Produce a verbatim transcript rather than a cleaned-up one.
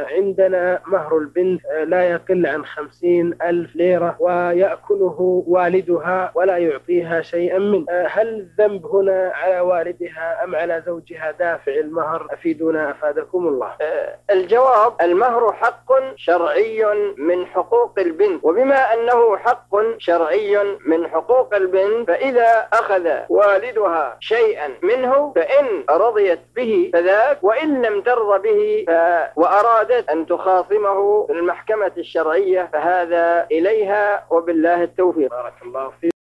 عندنا مهر البنت لا يقل عن خمسين ألف ليرة ويأكله والدها ولا يعطيها شيئا منه. هل الذنب هنا على والدها أم على زوجها دافع المهر؟ أفيدونا أفادكم الله. الجواب: المهر حق شرعي من حقوق البنت، وبما أنه حق شرعي من حقوق البنت فإذا أخذ والدها شيئا منه فإن رضيت به فذاك، وإن لم ترضى به ف... وأرادت أن تخاصمه في المحكمة الشرعية فهذا إليها، وبالله التوفيق. بارك الله فيك.